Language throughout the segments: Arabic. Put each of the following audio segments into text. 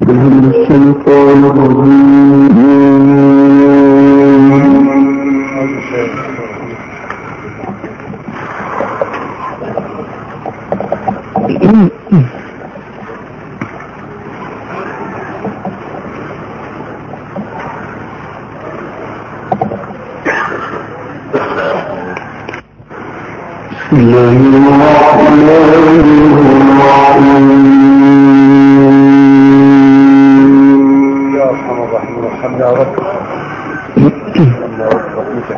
من الشيطان الرجيم. بسم الله الرحمن الرحيم. يا ارحم الراحمين ارحمنا يا رب. ارحمنا يا رب برحمتك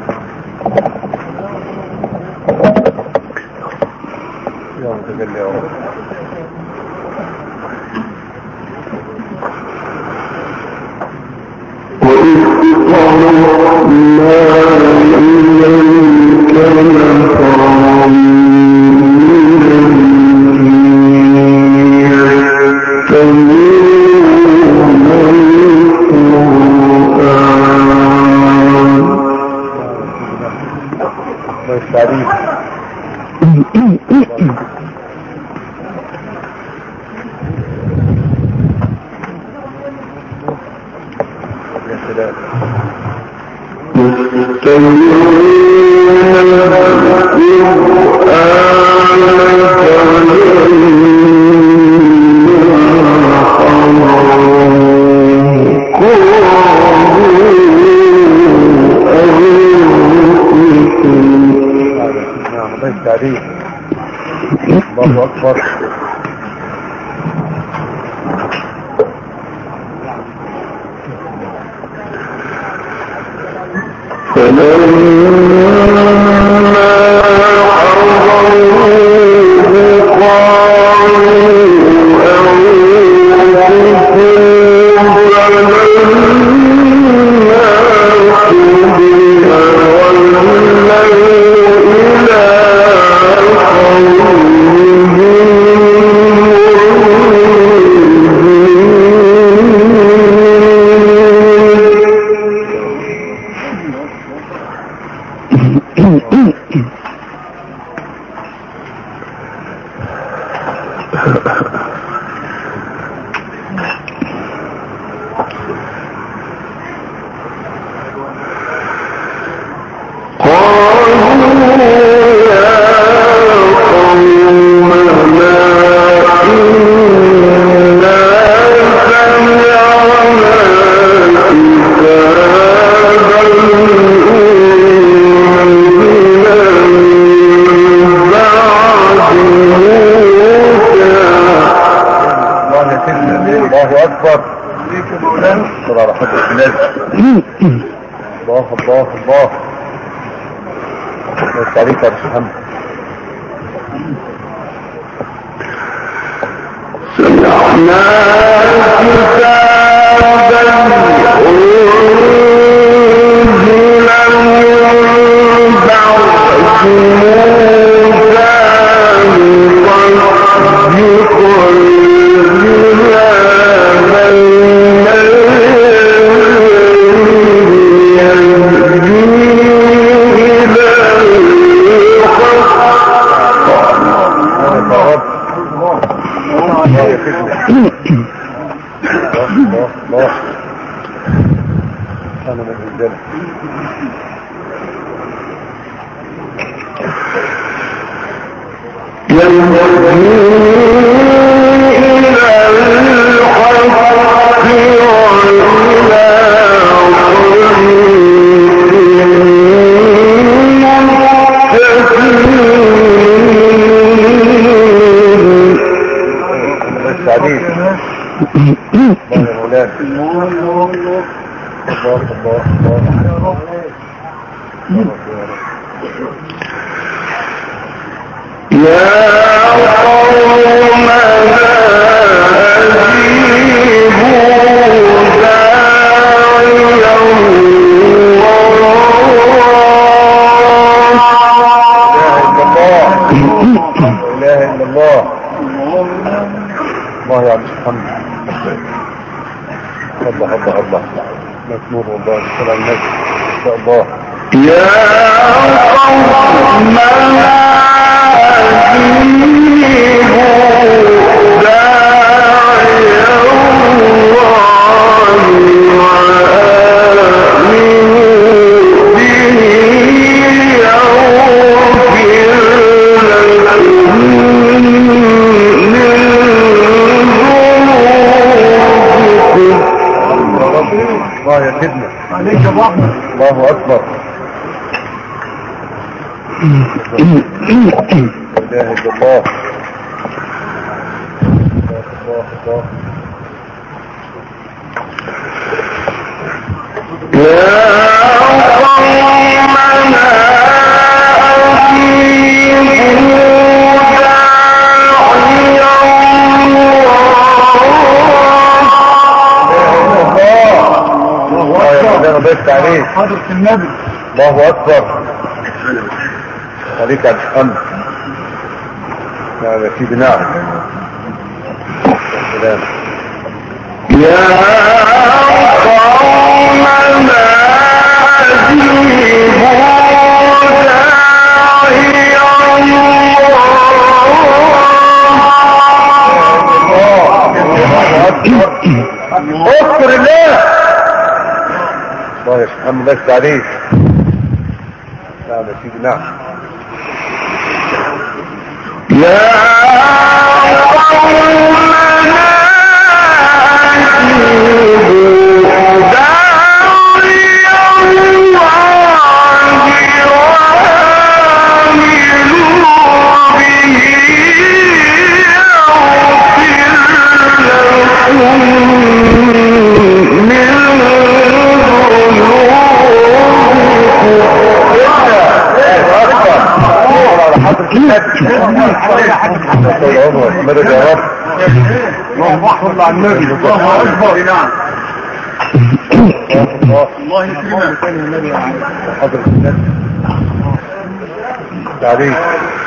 يا متجلي يا رب. وإذ صرفنا إليك نفرا من الجن الله يستعيد. يا سلام. الله يستعيد. الله أكبر. الله أكبر. صلى على حضرة النبي. الله الله الله. الله عليك يا رسول محمد. سمعنا كتابا الله أنا من الجنة. الله يا عبد محمد. الله الله الله. مسمور والله. صلى على النبي ان شاء الله. يا قومنا أجيبوا داعي الله الله يا سيدنا. عليك يا ابو احمد. الله اكبر. لا اله الا الله. الله بس عليك حضرة النبي. الله اكبر. عليك على الحمد. نعم يا سيدي نعم. السلام. يا قومنا أجيبوا اذكر الله. الله يسلم بس عليك. نعم يا سيدي نعم. يا قومنا مدد يا رب. الله اكبر على النبي. الله اكبر. نعم. الله يكرمك يا النبي. حضرة النبي. تعليق.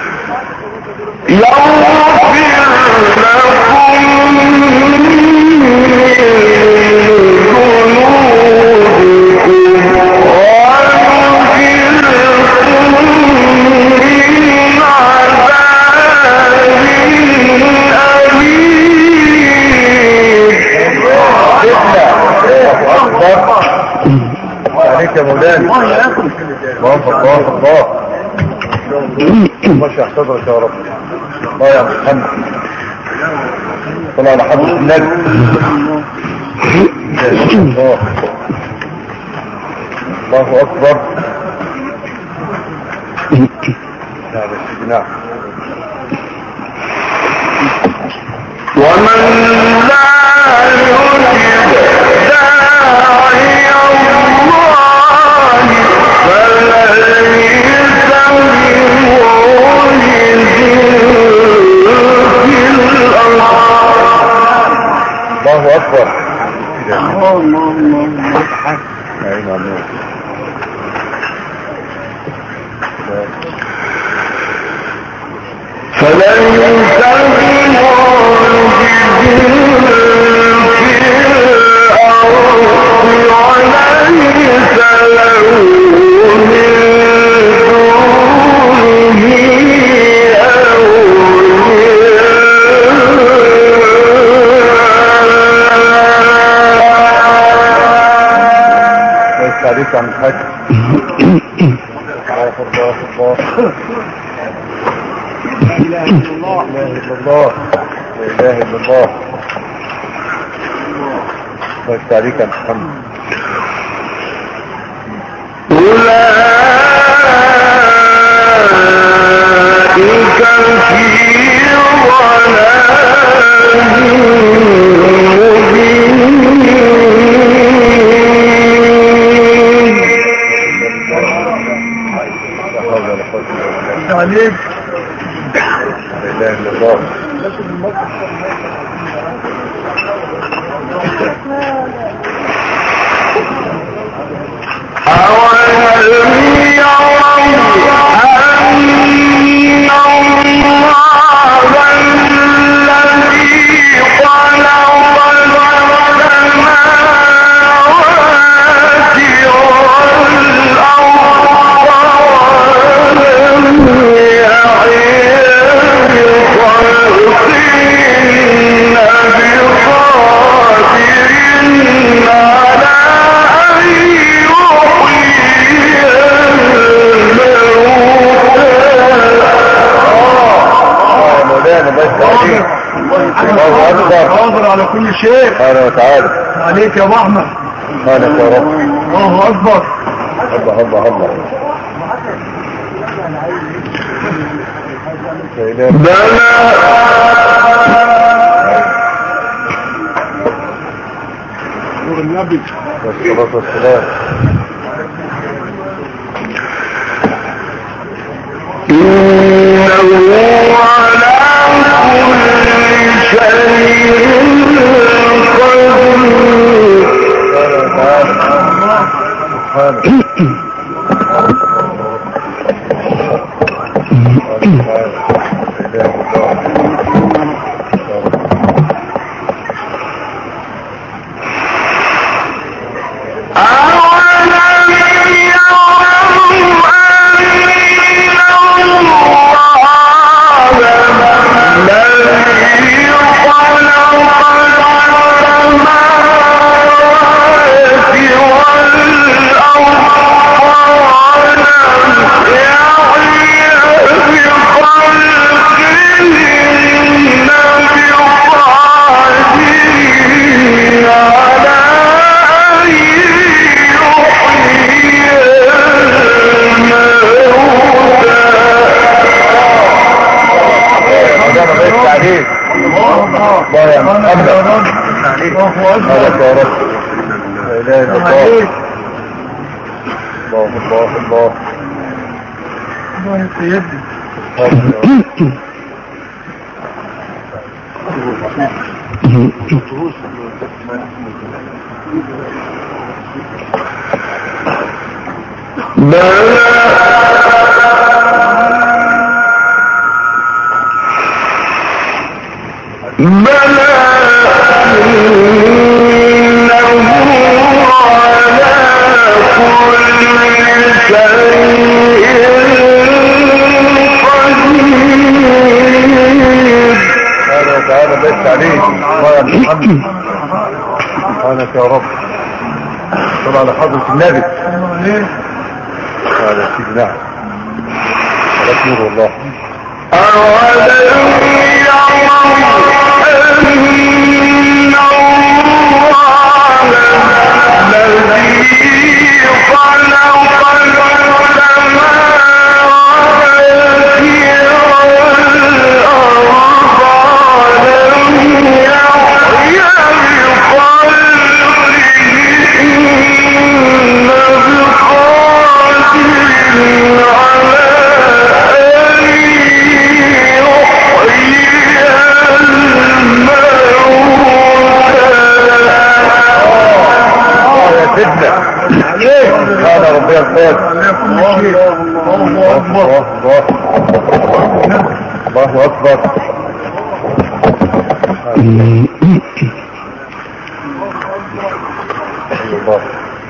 عليك يا مولانا. الله ماشي احتضرك يا رب. الله يا محمد. طلع على حضرة النبي. الله اكبر. نعم يا سيدي نعم. ومن لا يجب داعي الله فليس الله اكبر. الله عين النور. فليس عليك عن الحج. الله الله لا اله الا الله. لا اله الا الله. لا اله الا الله. الله عليك عن محمد. أولئك في عليك. لا اله الا الله. الله اكبر. قادر على كل شيء. سبحانه وتعالى. عليك يا ابو احمد. سبحانك يا رب. الله اكبر. الله الله الله. نور النبي والصلاة والسلام. إنه على كل شيء الله يا محمد. سبحانك يا رب. لا اله الا الله. الله الله الله. يا سيدي. سبحانك يا رب. صلى على حضرة النبي. على سيدنا على نور الله. سبحان ربي الخير. الله اكبر. الله اكبر. الله.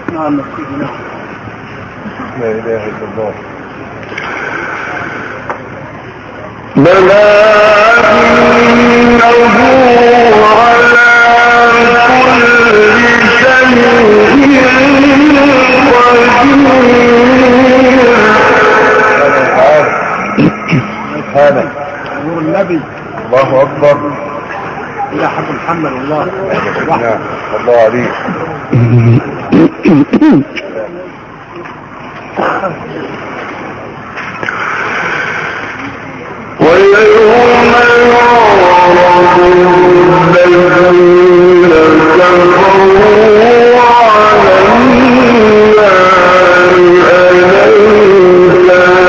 لا اله الا الله. بلى إنه على كل شيء هذا نور النبي. الله اكبر. يا حب محمد. الله الله عليك. ويوم يعرض الذين كفروا على النار أليس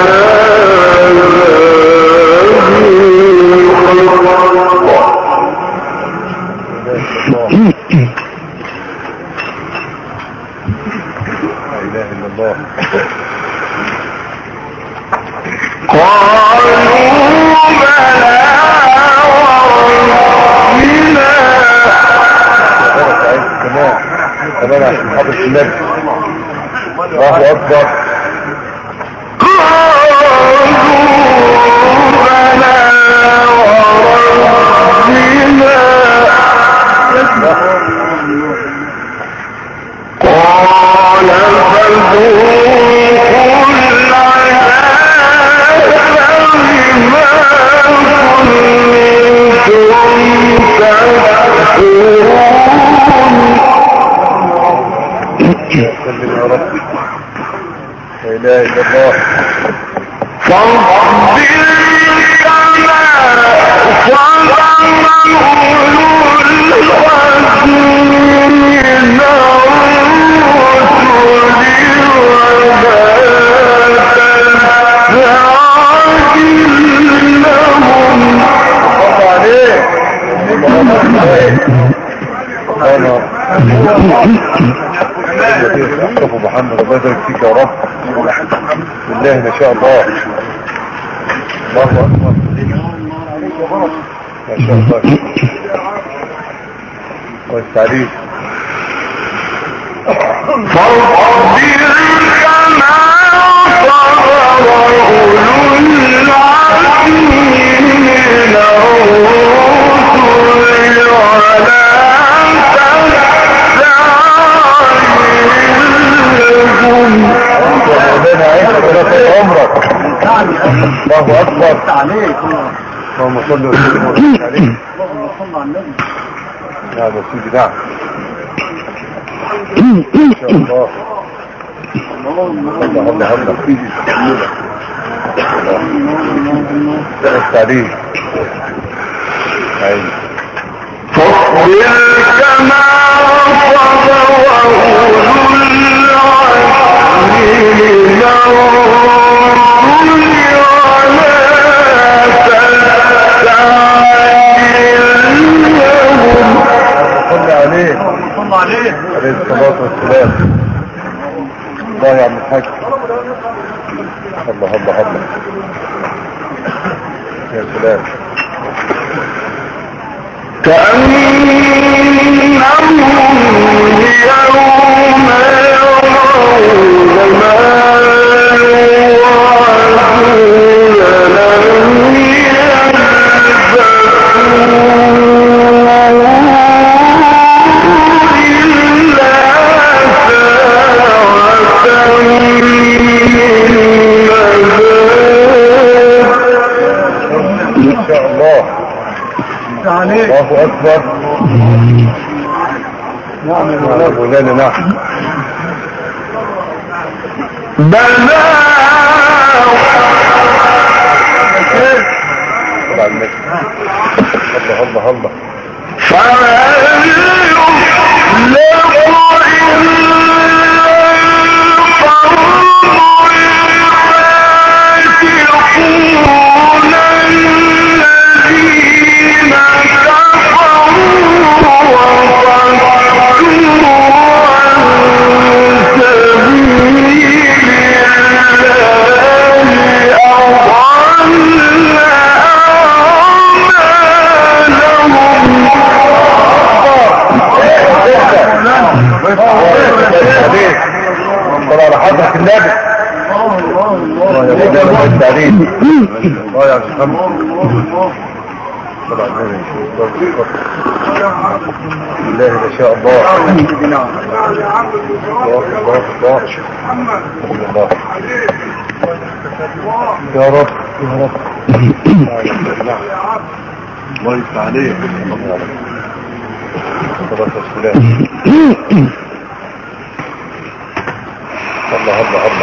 كمان عشان حضر النبي. الله اكبر. سلم يا رب. لا اله الا الله. فاصبر كما صبر أولو العزم من احتفوا محمد الله يبارك فيك يا رب. بالله ما شاء الله. الله اكبر ما شاء الله. والتعريف فاصبر كما صبر أولو العزم من الرسل ولا عمرك. الله اكبر عليك. اللهم صل وسلم وبارك عليه. اللهم صل على النبي. نعم يا سيدي نعم. ان شاء الله. الله التعليم. فاصبر كما صبر أولو العزم من الرسل ولا تستعجل لهم. صل عليه. صل عليه. عليه الصلاة والسلام. الله يا عم الحاج. الله الله الله. يا سلام. كأنهم يوم يرون ما يوعدون لم ان شاء الله. الله اكبر. نعم يا مولانا نعم. بلى الله الله الله. فهل يخلق طلع على حضرة النبي. الله يا مولانا التعليم. الله يا محمد. طلع النبي. بالله ما شاء الله. الله الله الله. يا رب يا رب. الله يفتح عليك. صلاة والسلام. الله الله الله.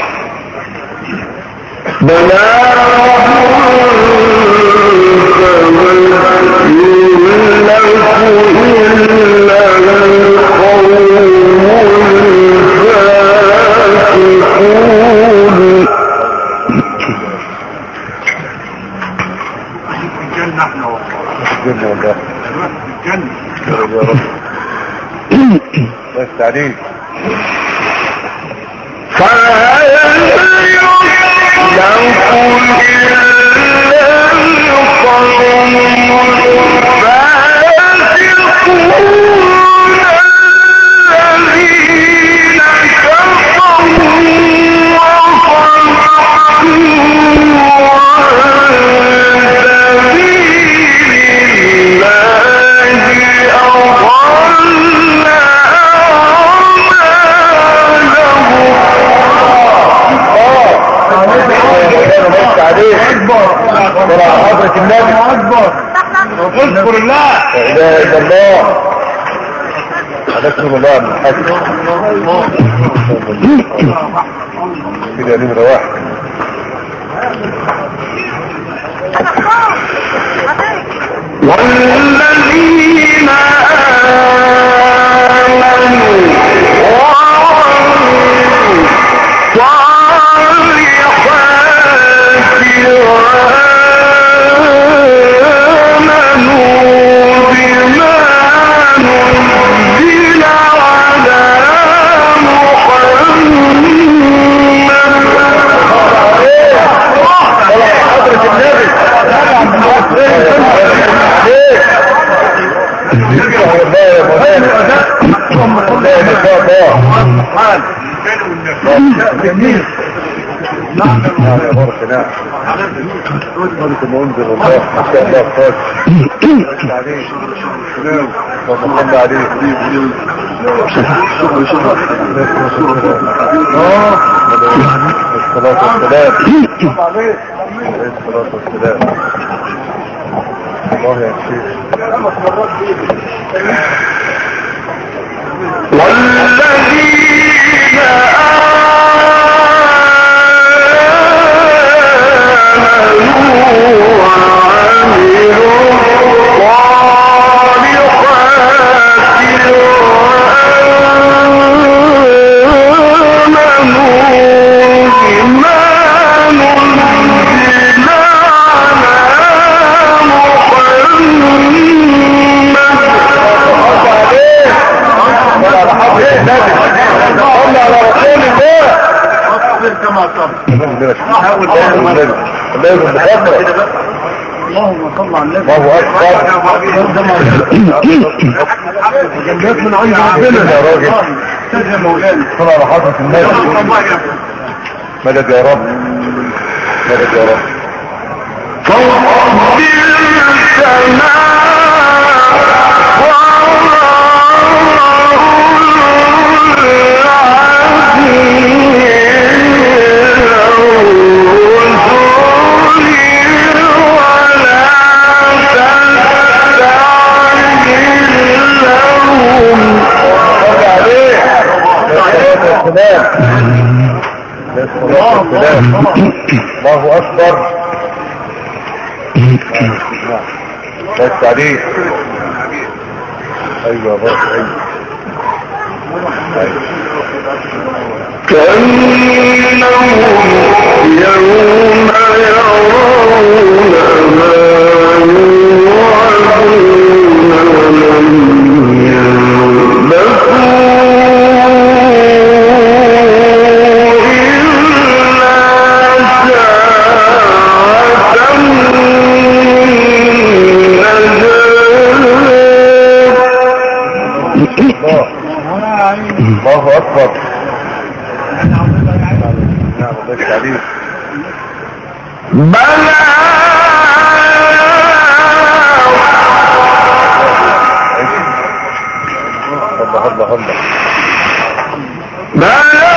الجنة والله. الجنة يا رب. الله يستعليك. طلع حضرة النبي. اذكر الله. لا اله الا الله. نسأل الله من الحج كده نمرة واحد. والذين آمنوا وعملوا الصالحات وآمنوا بما نزل على جميل. نعم يا بارك نعم. انتم منذر الله ما شاء الله خالص. عليك. اللهم صل عليك. الصلاة والسلام. الصلاة والسلام. الله يا شيخ. والذين آمنوا وعملوا الصالحات وآمنوا بما نزل على اللهم صل على النبي. الله اكبر. جنات من عند ربنا يا راجل. يا مولانا. صل على حضرة النبي. مدد يا رب. مدد يا رب. فاصبر كما الله اكبر. بس عليك. ايوه بس ايوه. كأنهم يوم يرون ما يوعدون لم يلبثوا الله اكبر. نعم بس عليك. بلى الله الله الله. بلى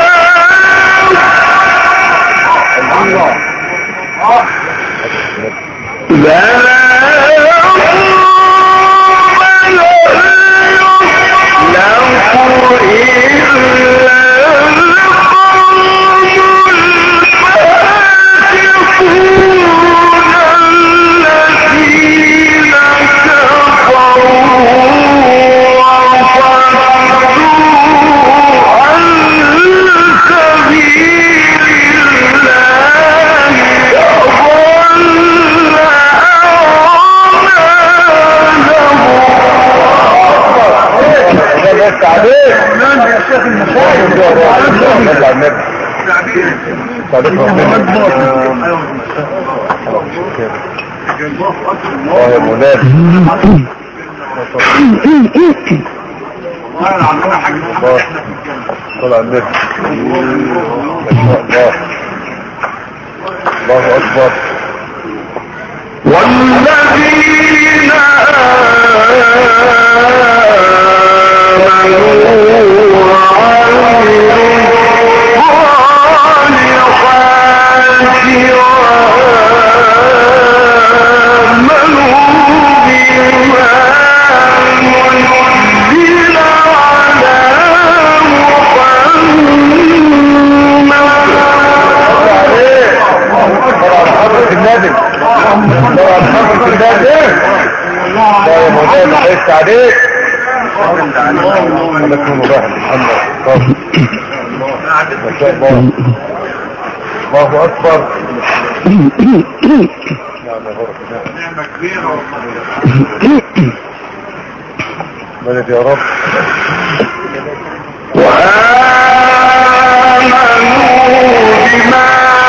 الله يا مولانا. الله صل على النبي. ما شاء الله. الله اكبر. والذين آمنوا وعملوا الصالحات وآمنوا بما نزل على حيث عليك انا كنت واحد محمد ما شاء الله الله اكبر نعمة كبيرة مدد يا رب وآمنوا بما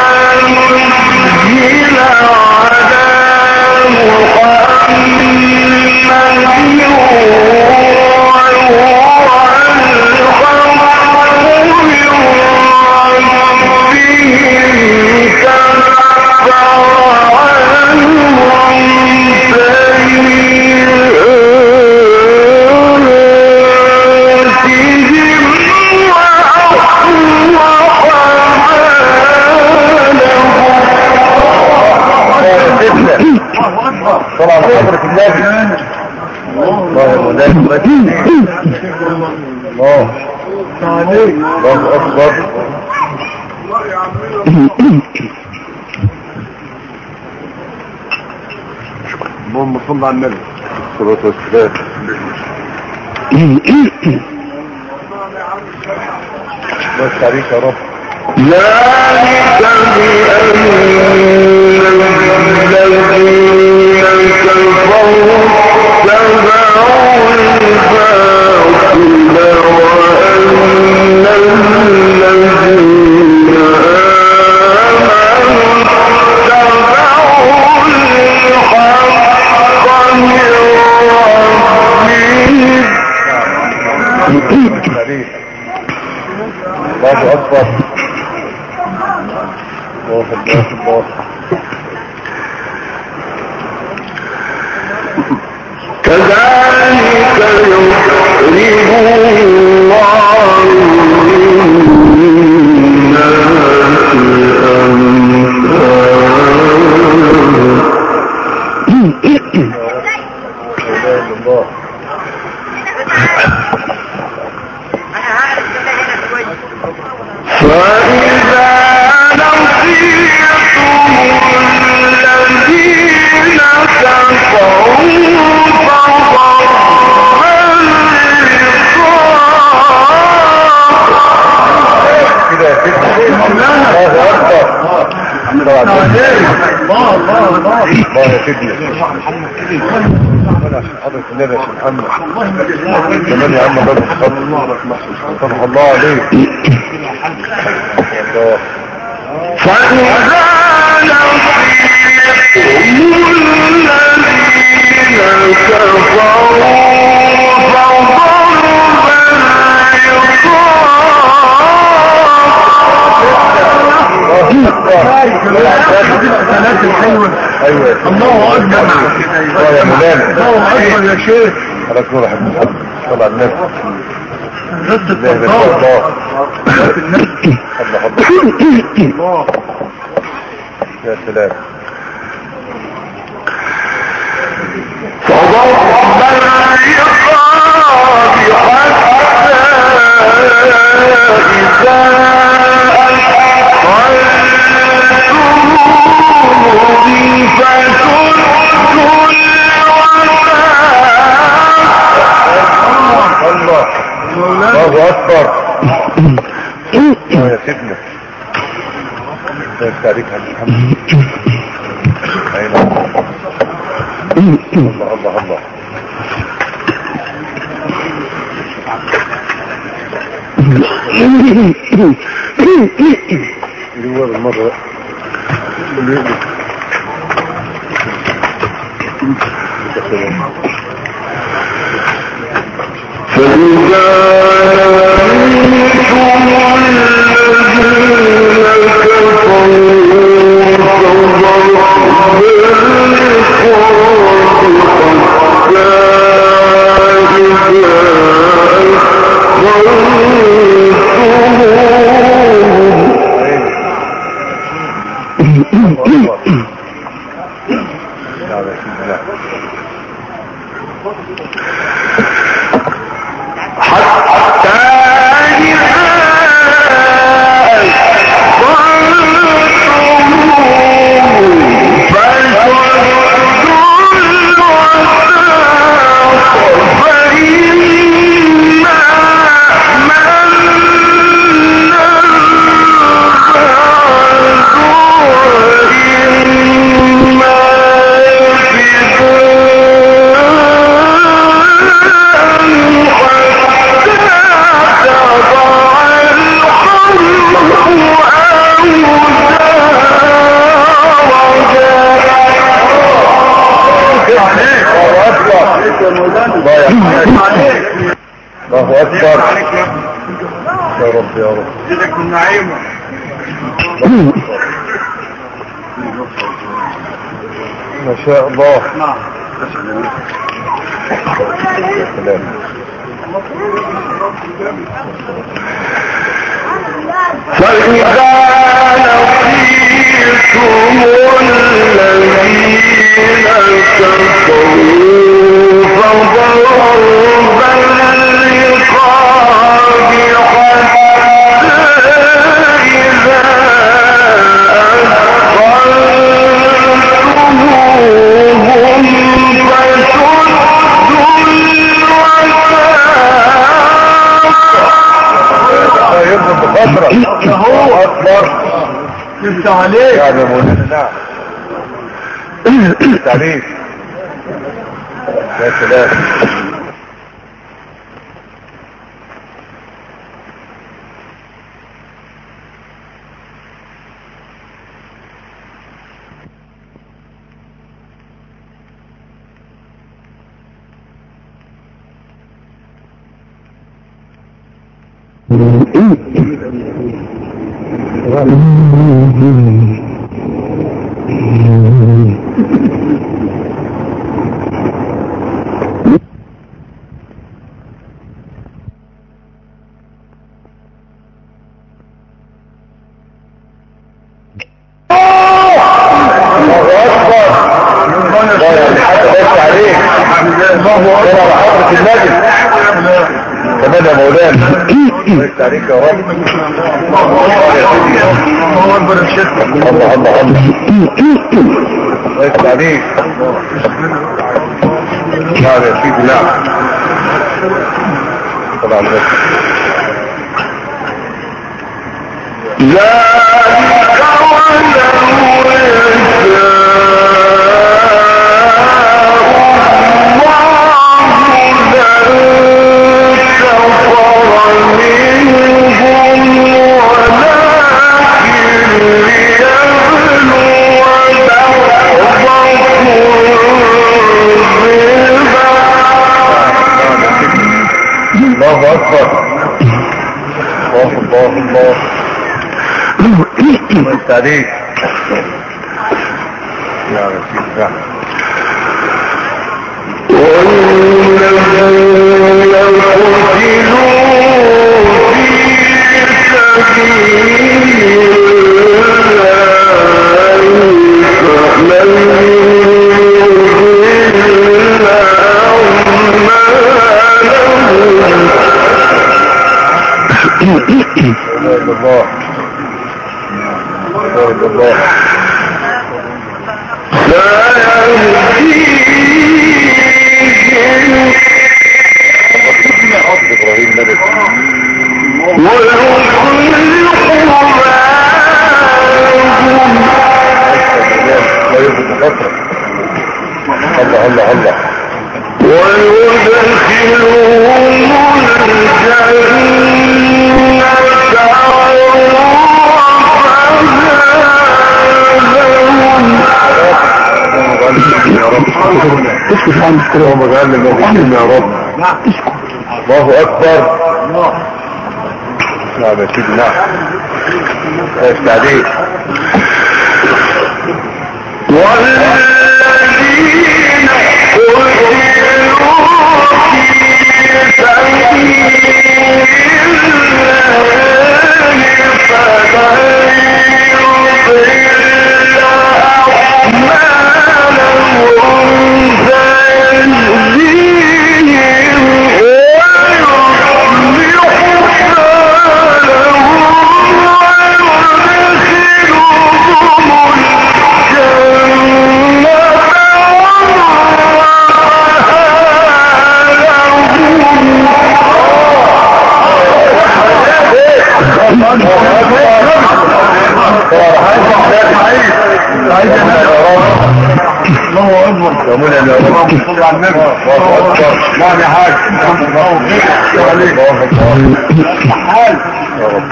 نزل على محمد طلع بحضرة النبي الله يا مولانا الله الله اكبر اللهم صل على النبي الصلاة والسلام بس عليك يا رب ذلك بأن الذين كفروا اتبعوا الباطل وأن الذين آمنوا اتبعوا الحق من ربهم الله اكبر الله الله الله كذلك يخرج الله للناس الله فإذا لقيتم الذين كفروا كده الله اكبر الله يا سيدنا حضرة النبي يا شيخ محمد كمان يا عم بدر صلى الله عليه فإذا لقيتم الذين كفروا ايوه الله اكبر يا مولانا الله اكبر يا شيخ خلاص نور يا محمد صلى على النبي الله الله يا سلام فضرب الرقاب حتى الله اكبر يا سيدنا تاريخ محمد اين الله الله الله اللي هو المرة اللي فإذا رأيتم الذين كفروا الله اكبر. يا رب يا رب. ما شاء الله. فإذا لقيتم الذين كفروا فضرب الرقاب حتى إذا أثخنتموهم يرضى بفترة. الله اكبر. انت عليك يا مولانا. نعم تعليم. يا سلام. كمان يا مولانا بارك عليك يا رب. الله اكبر يا شيخ. الله الله الله بارك عليك. نعم يا سيدي نعم. طبعا ذلك الله اكبر. الله الله الله بارك عليك. يا رسول الله. والذين قتلوا في سبيل الله الله بارك الله. ابراهيم ملك الله الله الله ويدخلهم يا رب. اسكت عن الكلام ومجعلنا موجودين يا رب. الله اكبر. نعم يا سيدي نعم. ايش تعليق. والذين قتلوا في الله اكبر. يا مولانا يا رب. صلى على النبي. الله اكبر. نعم يا حاج. الله عليك. الله اكبر. حال يا رب.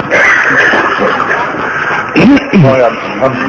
الله يا محمد.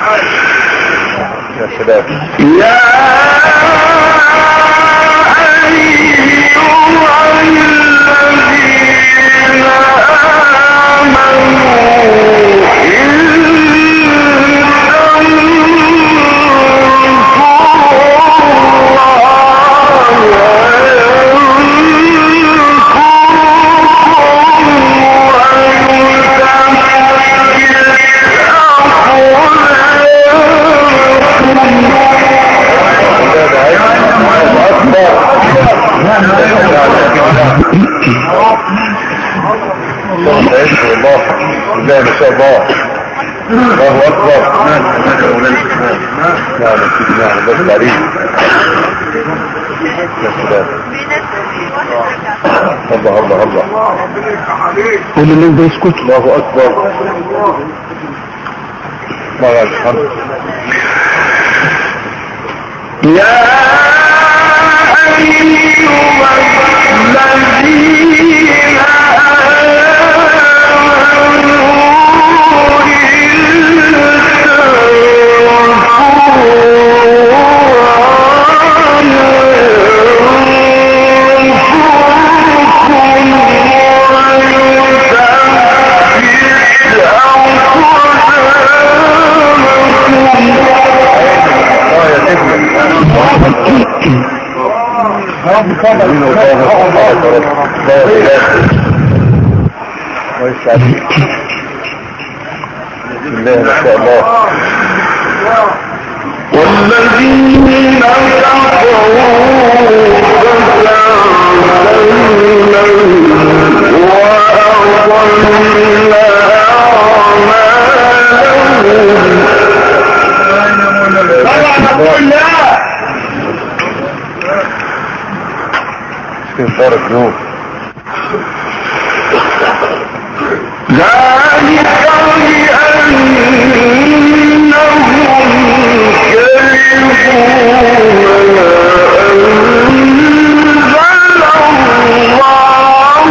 يا سلام. يا الله ما شاء الله. الله اكبر. نعم نعم بس تعريف. الله الله الله. قول اللي ده يسكت. الله اكبر. الله الحمد. يا أيها الذين والذين كفروا بارك نور. ذلك بأنهم كرهوا ما أنزل الله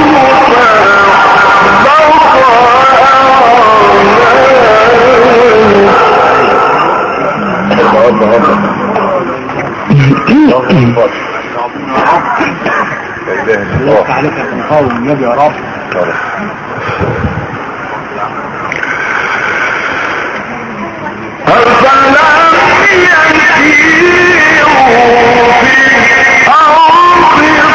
الله عليك تنقاوم النبي يا رب. أفلم يسيروا في الأرض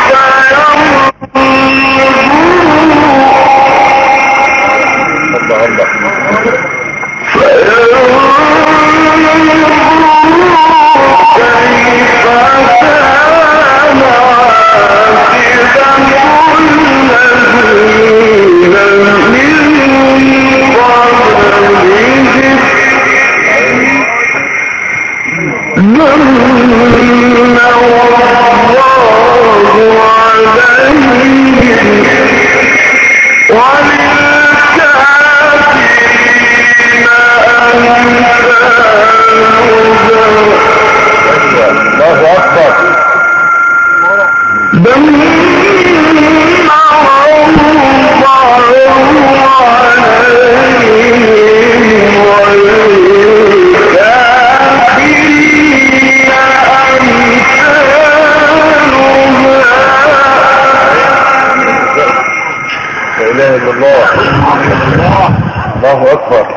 الله أكبر.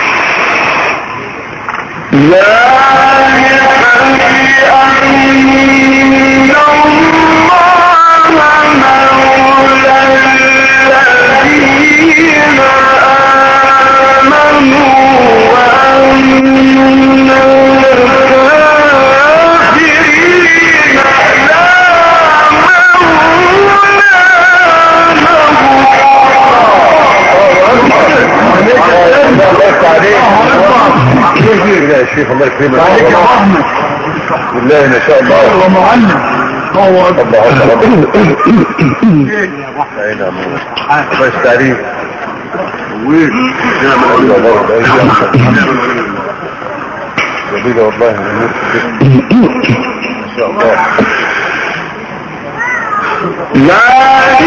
يا شيخ الله يكرمك عليك يا رحمة بالله ما شاء الله. الله معلم. الله الله الله التعريف جميلة والله ما شاء الله. ذلك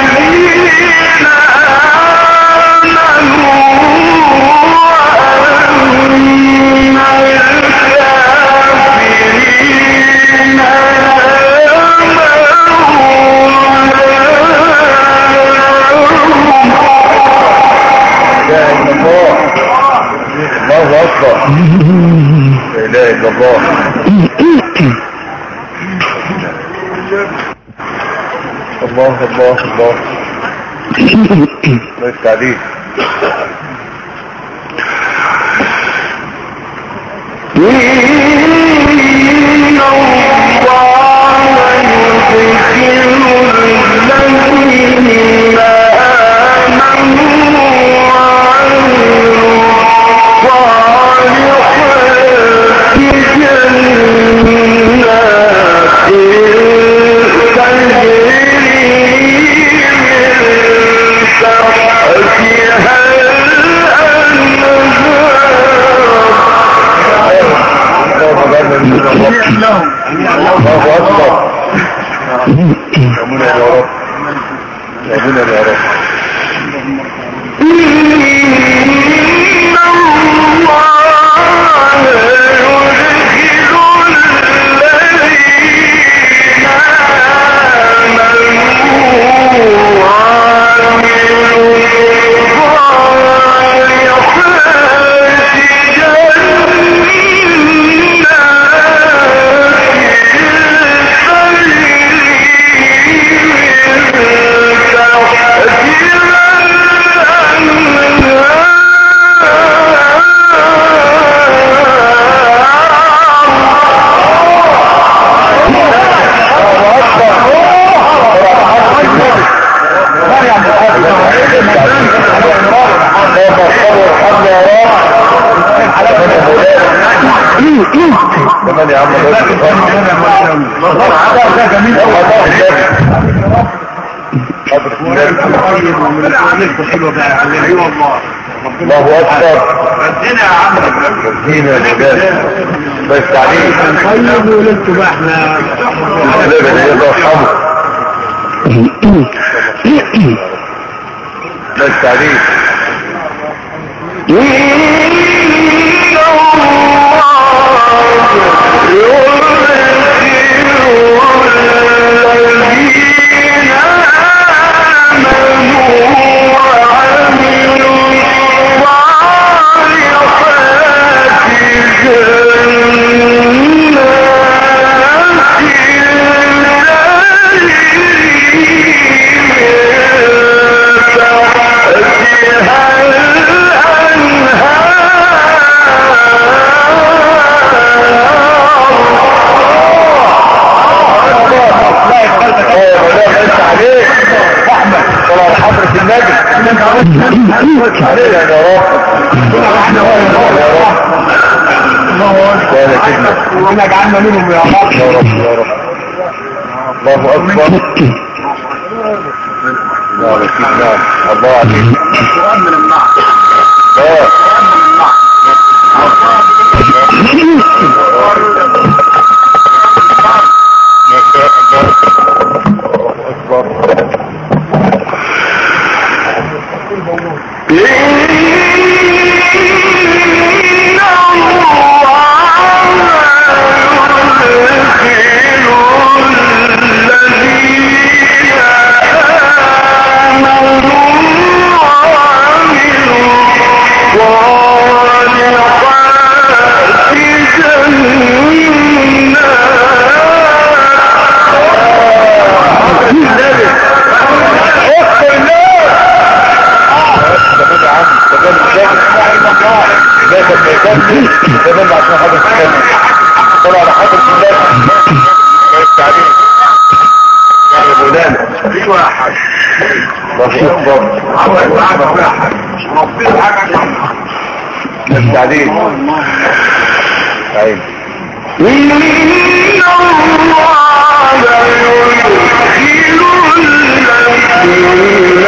بأن الله اكبر لا اله الا الله الله الله الله الله يستعدين الله اكبر امنا يا رب امنا يا رب كمان يا عم الله اكبر ادينا يا عم ادينا يا مجال بس عليك طيب ولدتوا بقى احنا بس عليك علينا يا رب ربنا اجعلنا منهم يا رب يا رب يا رب الله اكبر يا رب الله عليك القرآن من النحو القرآن من تمام عشان حضرتك تكمل طلع على حضرتك الله التعليم يا مولانا ايوه يا حاج الله اكبر عمرك معاك يا حاج ربنا حاجه التعليم عين إن الله يدخل الذين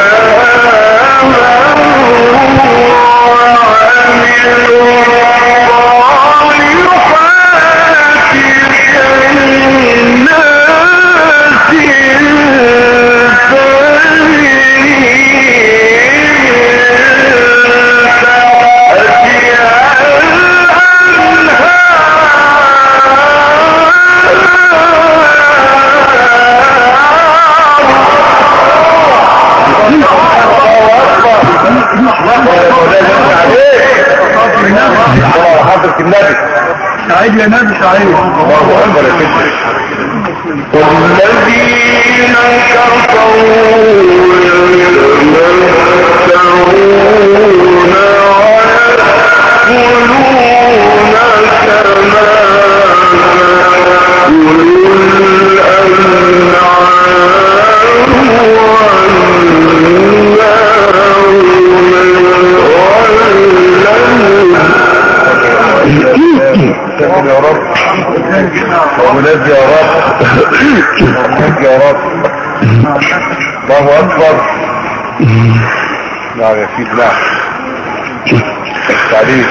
حضرة النبي. سعيد يا نبي سعيد. الله اكبر يا سيدي. والذين كفروا يتمتعون ويأكلون كما يا رب ومناد يا رب ومناد يا رب. الله اكبر. نعم يا سيد نعم. التعليم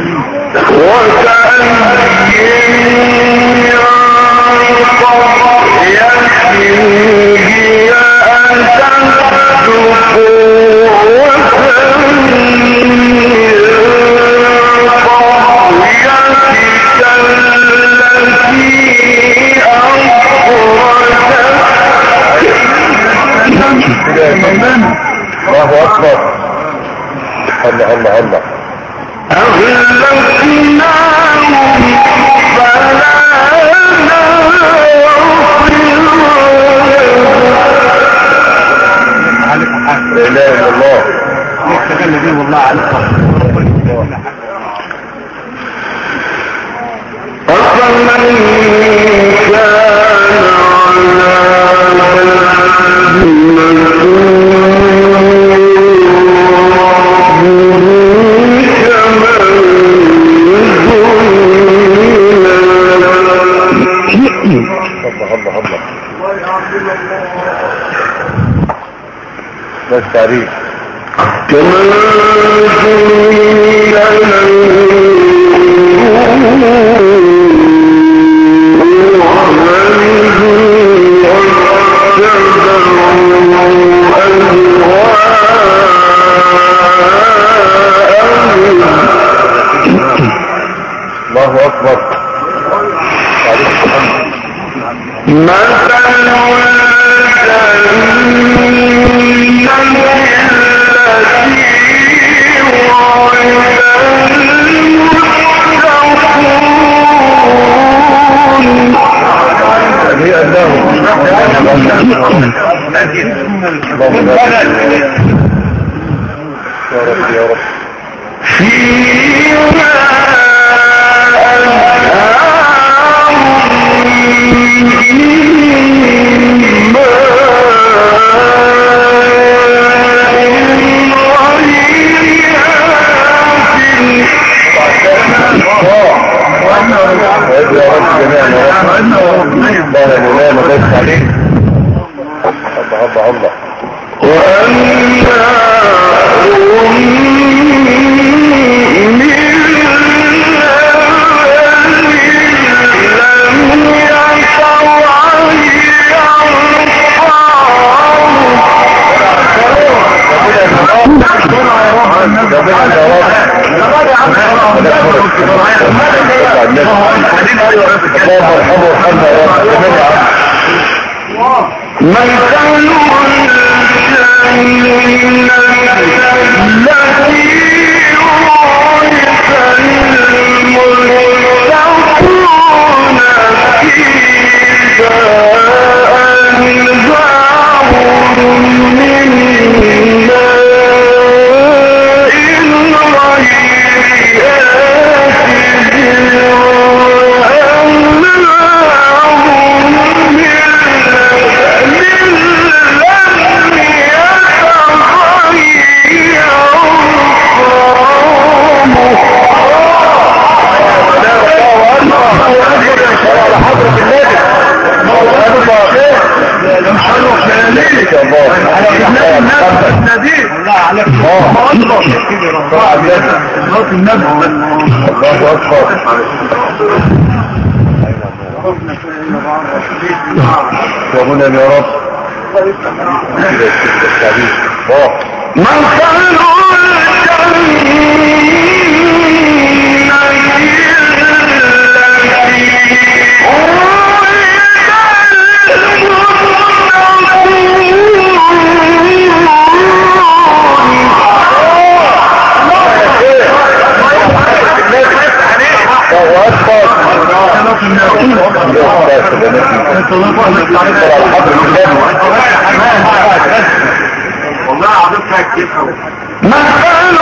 الله اكبر. الله الله الله. أغلقناهم فلا لا اله الا الله. والله عليك. أفمن كان الله الله. بس تعريف كمن الله اكبر. مثل يا رب يا رب. يا رب جميعا يا رب. لا لا لا ما بس عليك. الله الله الله. وهنا يا رب. والله عظيمتها كتير قوي. مثل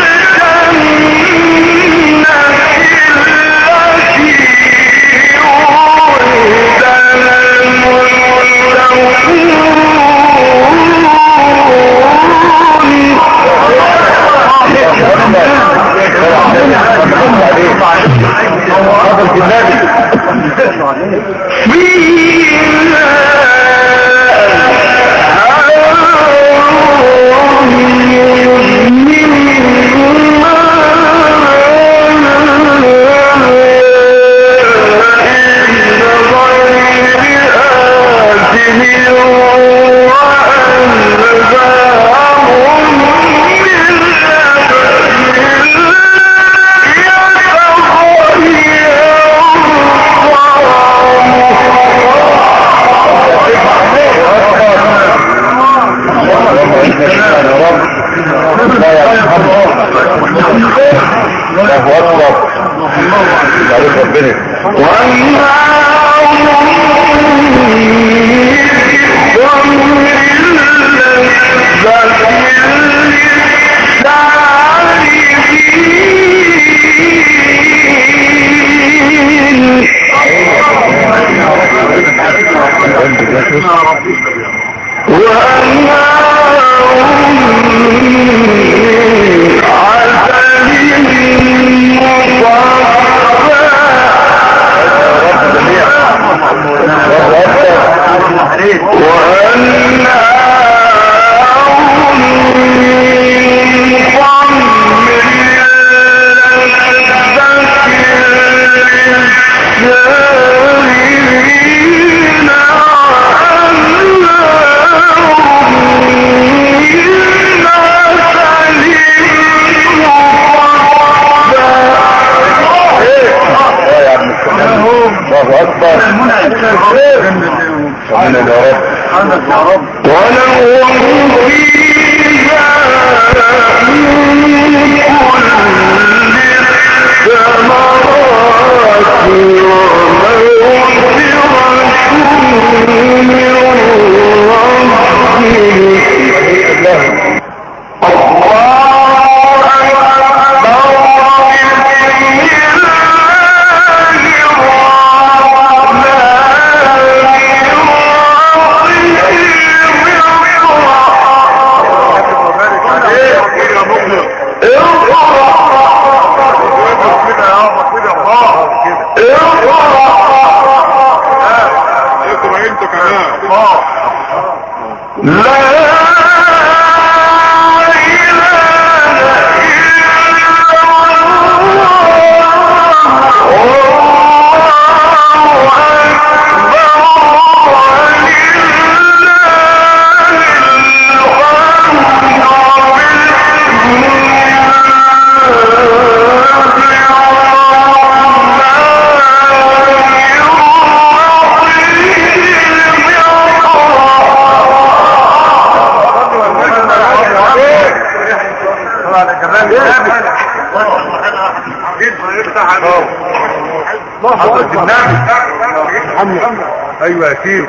ايوه يا سيدي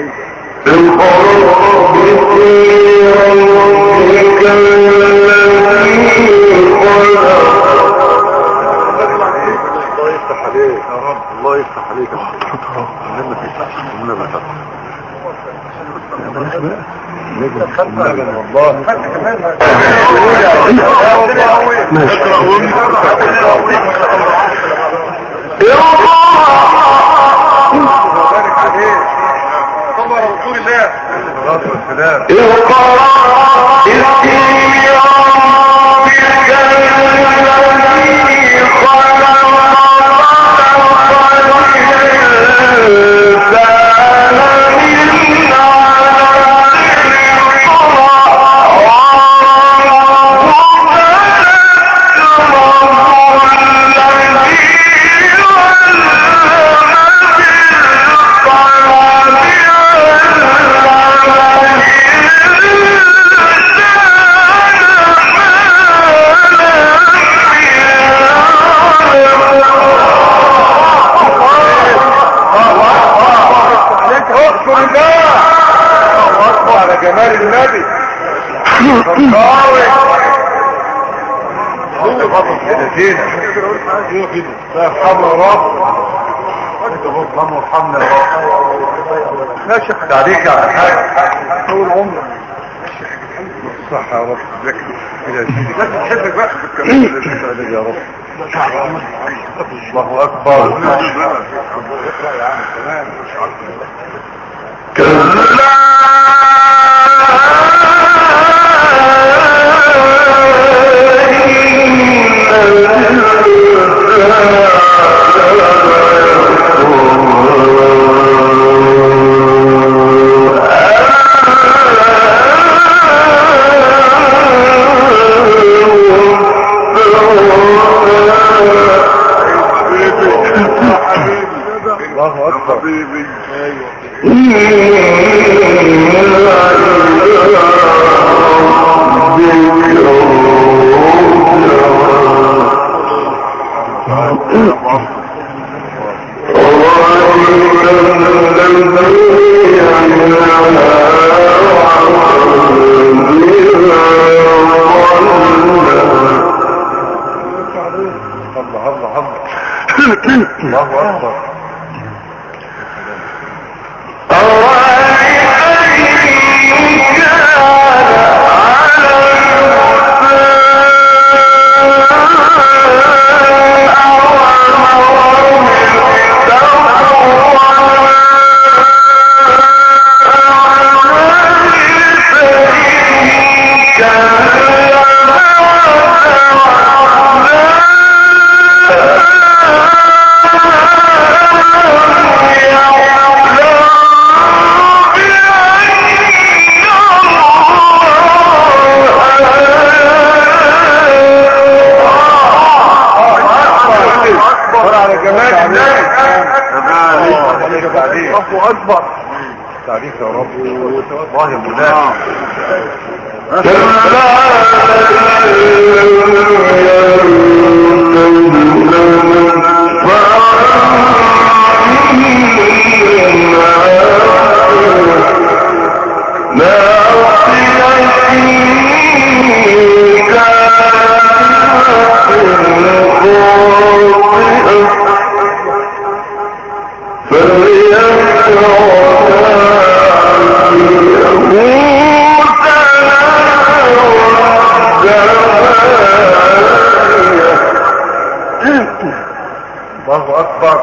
الله يفتح عليك يا ارحمنا يا رب. ماشي عليك يا حاج طول عمرك صح يا رب. لازم تحبك بقى في الكلام يا رب. الله اكبر. الله اكبر حبيبي. الله اكبر. الله اكبر. تعريف يا رب. الله يا مولانا. الله اكبر.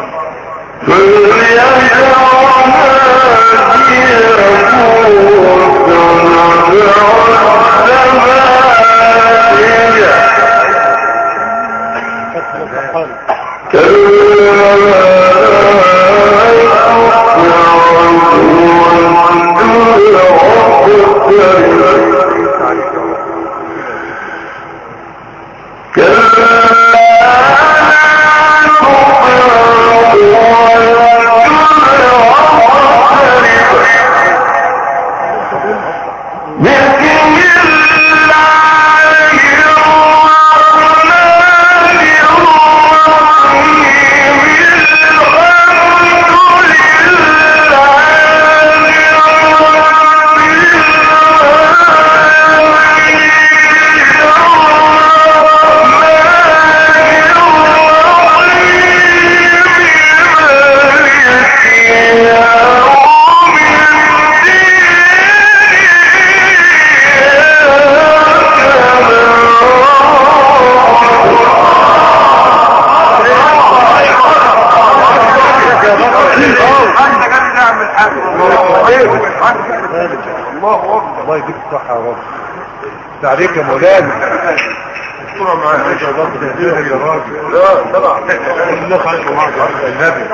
الله يديك الصحة يا رب. تعليك يا مولانا. الصورة معايا يا راجل. لا طبعا. الناس عايشوا معاك النبي.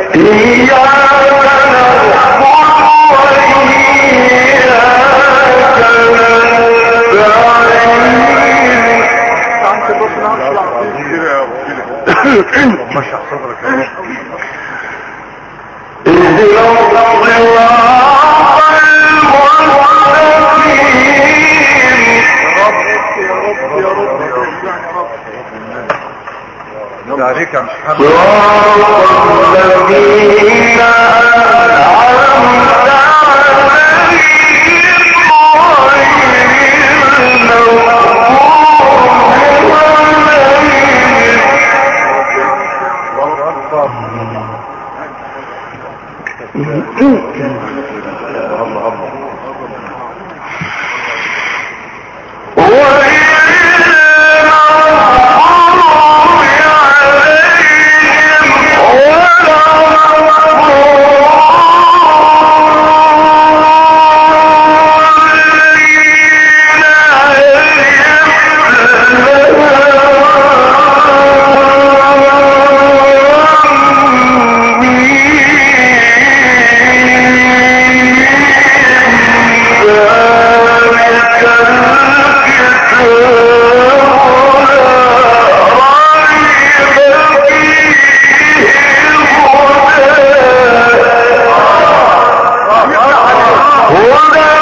مشح صدرك يا رب. عليك يا محمد. الذين أنعمت عليهم غير هدى